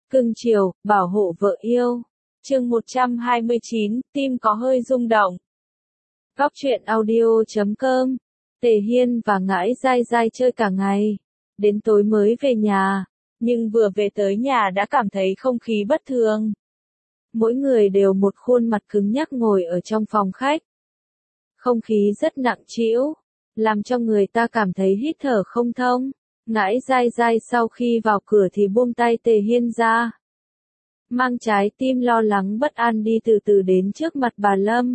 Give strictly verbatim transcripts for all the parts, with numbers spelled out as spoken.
Cưng chiều, bảo hộ vợ yêu. Chương một trăm hai mươi chín, tim có hơi rung động. Góc truyện audio chấm com. Tề Hiên và Ngãi Dai Dai chơi cả ngày. Đến tối mới về nhà, nhưng vừa về tới nhà đã cảm thấy không khí bất thường. Mỗi người đều một khuôn mặt cứng nhắc ngồi ở trong phòng khách. Không khí rất nặng trĩu, làm cho người ta cảm thấy hít thở không thông. Ngãi Dai Dai sau khi vào cửa thì buông tay Tề Hiên ra. Mang trái tim lo lắng bất an đi từ từ đến trước mặt bà Lâm.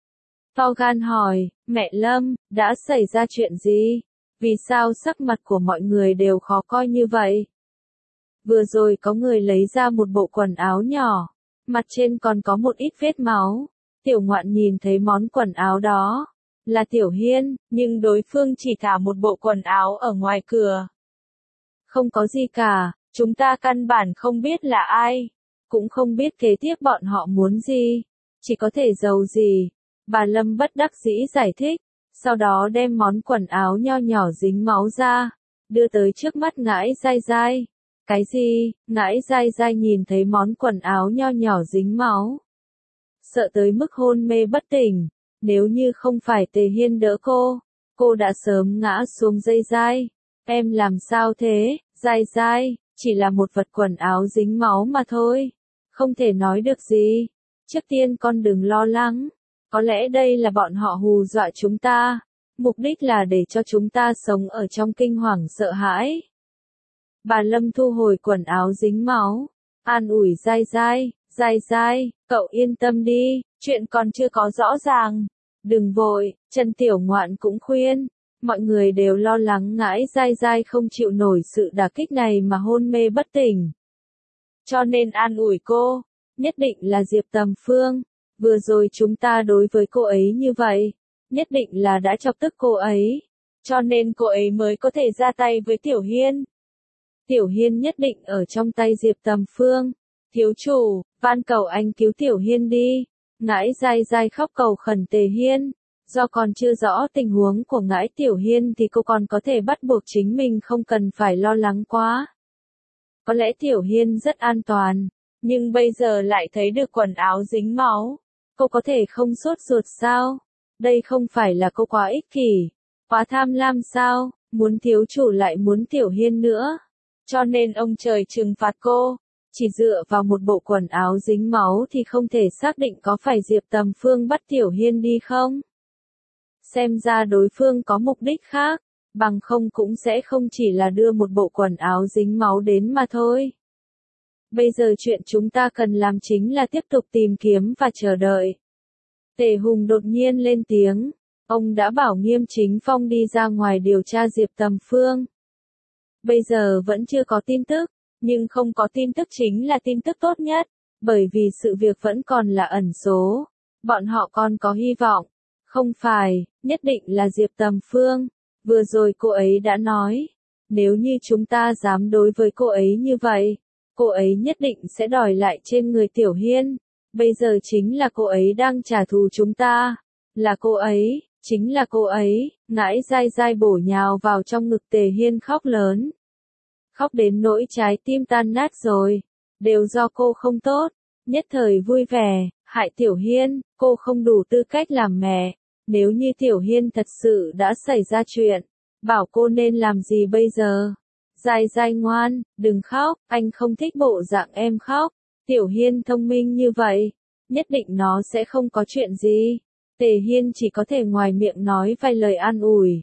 To gan hỏi, mẹ Lâm, đã xảy ra chuyện gì? Vì sao sắc mặt của mọi người đều khó coi như vậy? Vừa rồi có người lấy ra một bộ quần áo nhỏ, mặt trên còn có một ít vết máu. Tiểu Ngoạn nhìn thấy món quần áo đó, là Tiểu Hiên, nhưng đối phương chỉ thả một bộ quần áo ở ngoài cửa. Không có gì cả, chúng ta căn bản không biết là ai, cũng không biết kế tiếp bọn họ muốn gì, chỉ có thể giấu gì. Bà Lâm bất đắc dĩ giải thích, sau đó đem món quần áo nho nhỏ dính máu ra, đưa tới trước mắt Ngãi Dai Dai. Cái gì? Ngãi Dai Dai nhìn thấy món quần áo nho nhỏ dính máu, sợ tới mức hôn mê bất tỉnh. Nếu như không phải Tề Hiên đỡ cô, cô đã sớm ngã xuống dây dai. Em làm sao thế, Dai Dai, chỉ là một vật quần áo dính máu mà thôi, không thể nói được gì. Trước tiên con đừng lo lắng, có lẽ đây là bọn họ hù dọa chúng ta, mục đích là để cho chúng ta sống ở trong kinh hoàng sợ hãi. Bà Lâm thu hồi quần áo dính máu, an ủi Dai Dai, Dai Dai, cậu yên tâm đi, chuyện còn chưa có rõ ràng, đừng vội. Trần Tiểu Ngoạn cũng khuyên, mọi người đều lo lắng Ngãi Dai Dai không chịu nổi sự đả kích này mà hôn mê bất tỉnh. Cho nên an ủi cô, nhất định là Diệp Tầm Phương, vừa rồi chúng ta đối với cô ấy như vậy, nhất định là đã chọc tức cô ấy, cho nên cô ấy mới có thể ra tay với Tiểu Hiên. Tiểu Hiên nhất định ở trong tay Diệp Tầm Phương. Thiếu chủ, van cầu anh cứu Tiểu Hiên đi. Ngãi Dai Dai khóc cầu khẩn Tề Hiên. Do còn chưa rõ tình huống của Ngãi Tiểu Hiên thì cô còn có thể bắt buộc chính mình không cần phải lo lắng quá. Có lẽ Tiểu Hiên rất an toàn, nhưng bây giờ lại thấy được quần áo dính máu. Cô có thể không sốt ruột sao? Đây không phải là cô quá ích kỷ, quá tham lam sao? Muốn thiếu chủ lại muốn Tiểu Hiên nữa. Cho nên ông trời trừng phạt cô. Chỉ dựa vào một bộ quần áo dính máu thì không thể xác định có phải Diệp Tầm Phương bắt Tiểu Hiên đi không? Xem ra đối phương có mục đích khác, bằng không cũng sẽ không chỉ là đưa một bộ quần áo dính máu đến mà thôi. Bây giờ chuyện chúng ta cần làm chính là tiếp tục tìm kiếm và chờ đợi. Tề Hùng đột nhiên lên tiếng, ông đã bảo Nghiêm Chính Phong đi ra ngoài điều tra Diệp Tầm Phương. Bây giờ vẫn chưa có tin tức, nhưng không có tin tức chính là tin tức tốt nhất, bởi vì sự việc vẫn còn là ẩn số. Bọn họ còn có hy vọng. Không phải, nhất định là Diệp Tầm Phương. Vừa rồi cô ấy đã nói, nếu như chúng ta dám đối với cô ấy như vậy, cô ấy nhất định sẽ đòi lại trên người Tiểu Hiên. Bây giờ chính là cô ấy đang trả thù chúng ta. Là cô ấy, chính là cô ấy. Ngãi Dai Dai bổ nhào vào trong ngực Tề Hiên khóc lớn. Khóc đến nỗi trái tim tan nát rồi. Đều do cô không tốt. Nhất thời vui vẻ, hại Tiểu Hiên, cô không đủ tư cách làm mẹ. Nếu như Tiểu Hiên thật sự đã xảy ra chuyện, bảo cô nên làm gì bây giờ? Dai Dai ngoan, đừng khóc, anh không thích bộ dạng em khóc. Tiểu Hiên thông minh như vậy, nhất định nó sẽ không có chuyện gì. Tề Hiên chỉ có thể ngoài miệng nói vài lời an ủi.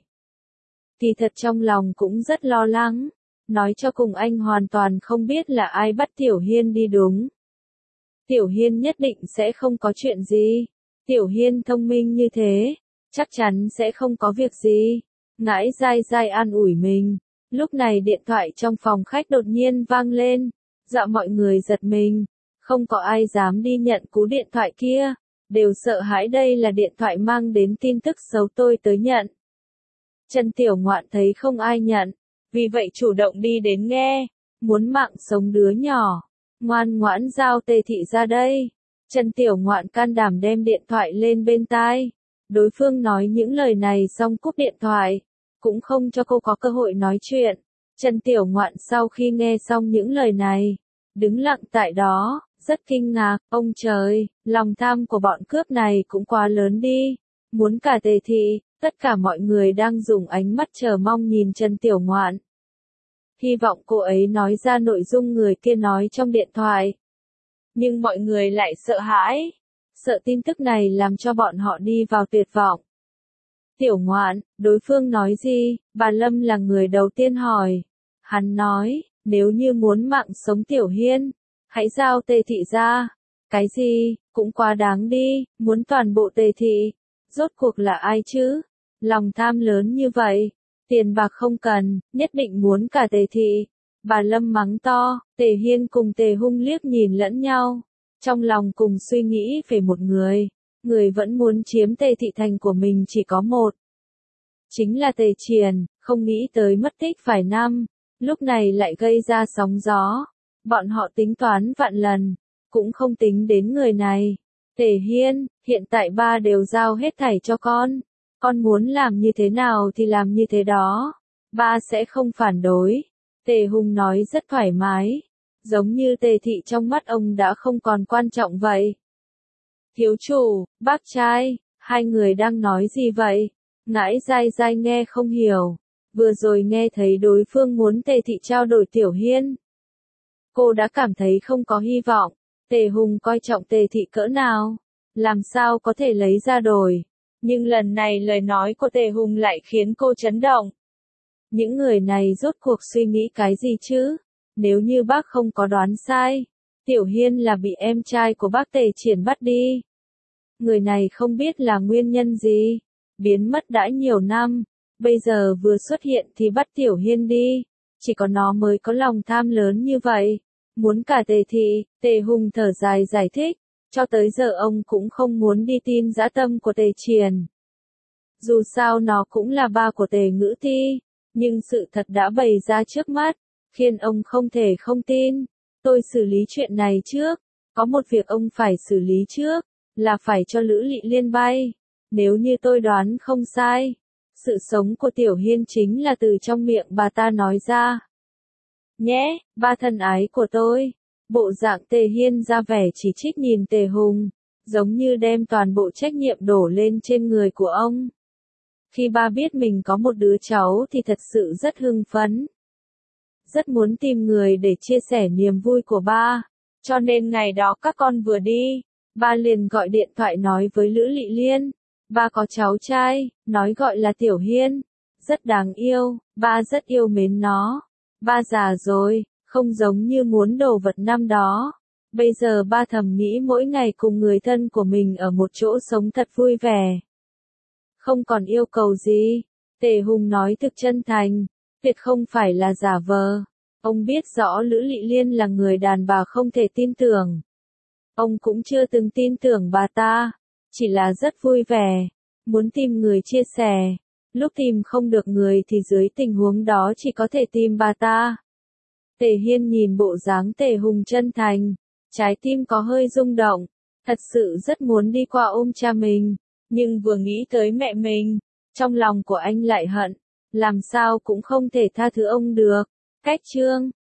Thì thật trong lòng cũng rất lo lắng. Nói cho cùng anh hoàn toàn không biết là ai bắt Tiểu Hiên đi đúng. Tiểu Hiên nhất định sẽ không có chuyện gì. Tiểu Hiên thông minh như thế, chắc chắn sẽ không có việc gì. Ngãi Dai Dai an ủi mình. Lúc này điện thoại trong phòng khách đột nhiên vang lên, dọa mọi người giật mình. Không có ai dám đi nhận cú điện thoại kia, đều sợ hãi đây là điện thoại mang đến tin tức xấu tôi tới nhận. Trần Tiểu Ngoạn thấy không ai nhận, vì vậy chủ động đi đến nghe, muốn mạng sống đứa nhỏ, ngoan ngoãn giao Tề thị ra đây. Trần Tiểu Ngoạn can đảm đem điện thoại lên bên tai. Đối phương nói những lời này xong cúp điện thoại, cũng không cho cô có cơ hội nói chuyện. Trần Tiểu Ngoạn sau khi nghe xong những lời này, đứng lặng tại đó, rất kinh ngạc, ông trời, lòng tham của bọn cướp này cũng quá lớn đi, muốn cả Tề thị, tất cả mọi người đang dùng ánh mắt chờ mong nhìn Trần Tiểu Ngoạn. Hy vọng cô ấy nói ra nội dung người kia nói trong điện thoại. Nhưng mọi người lại sợ hãi, sợ tin tức này làm cho bọn họ đi vào tuyệt vọng. Tiểu Ngoạn, đối phương nói gì? Bà Lâm là người đầu tiên hỏi. Hắn nói, nếu như muốn mạng sống Tiểu Hiên, hãy giao Tề thị ra. Cái gì, cũng quá đáng đi, muốn toàn bộ Tề thị. Rốt cuộc là ai chứ? Lòng tham lớn như vậy, tiền bạc không cần, nhất định muốn cả Tề thị. Bà Lâm mắng to, Tề Hiên cùng Tề Hung liếc nhìn lẫn nhau, trong lòng cùng suy nghĩ về một người, người vẫn muốn chiếm Tề thị thành của mình chỉ có một. Chính là Tề Triền, không nghĩ tới mất tích vài năm, lúc này lại gây ra sóng gió. Bọn họ tính toán vạn lần, cũng không tính đến người này. Tề Hiên, hiện tại ba đều giao hết thảy cho con. Con muốn làm như thế nào thì làm như thế đó. Ba sẽ không phản đối. Tề Hung nói rất thoải mái. Giống như Tề thị trong mắt ông đã không còn quan trọng vậy. Thiếu chủ, bác trai, hai người đang nói gì vậy? Ngãi dai dai nghe không hiểu. Vừa rồi nghe thấy đối phương muốn Tề thị trao đổi Tiểu Hiên. Cô đã cảm thấy không có hy vọng. Tề Hung coi trọng Tề thị cỡ nào? Làm sao có thể lấy ra đổi? Nhưng lần này lời nói của Tề Hung lại khiến cô chấn động. Những người này rốt cuộc suy nghĩ cái gì chứ? Nếu như bác không có đoán sai, Tiểu Hiên là bị em trai của bác Tề Triển bắt đi. Người này không biết là nguyên nhân gì, biến mất đã nhiều năm, bây giờ vừa xuất hiện thì bắt Tiểu Hiên đi, chỉ có nó mới có lòng tham lớn như vậy, muốn cả Tề thị. Tề Hung thở dài giải thích, cho tới giờ ông cũng không muốn đi tin dã tâm của Tề Triền. Dù sao nó cũng là ba của Tề Ngữ Thi, nhưng sự thật đã bày ra trước mắt, khiến ông không thể không tin. Tôi xử lý chuyện này trước, có một việc ông phải xử lý trước, là phải cho Lữ Lị Liên bay. Nếu như tôi đoán không sai, sự sống của Tiểu Hiên chính là từ trong miệng bà ta nói ra. Nhé, ba thân ái của tôi. Bộ dạng Tề Hiên ra vẻ chỉ trích nhìn Tề Hung, giống như đem toàn bộ trách nhiệm đổ lên trên người của ông. Khi ba biết mình có một đứa cháu thì thật sự rất hưng phấn. Rất muốn tìm người để chia sẻ niềm vui của ba. Cho nên ngày đó các con vừa đi, ba liền gọi điện thoại nói với Lữ Lị Liên. Ba có cháu trai, nói gọi là Tiểu Hiên. Rất đáng yêu, ba rất yêu mến nó. Ba già rồi, không giống như muốn đồ vật năm đó. Bây giờ ba thầm nghĩ mỗi ngày cùng người thân của mình ở một chỗ sống thật vui vẻ. Không còn yêu cầu gì. Tề Hung nói thực chân thành, tuyệt không phải là giả vờ. Ông biết rõ Lữ Lị Liên là người đàn bà không thể tin tưởng. Ông cũng chưa từng tin tưởng bà ta, chỉ là rất vui vẻ, muốn tìm người chia sẻ. Lúc tìm không được người thì dưới tình huống đó chỉ có thể tìm bà ta. Tề Hiên nhìn bộ dáng Tề Hung chân thành, trái tim có hơi rung động, thật sự rất muốn đi qua ôm cha mình, nhưng vừa nghĩ tới mẹ mình, trong lòng của anh lại hận, làm sao cũng không thể tha thứ ông được. Cách chương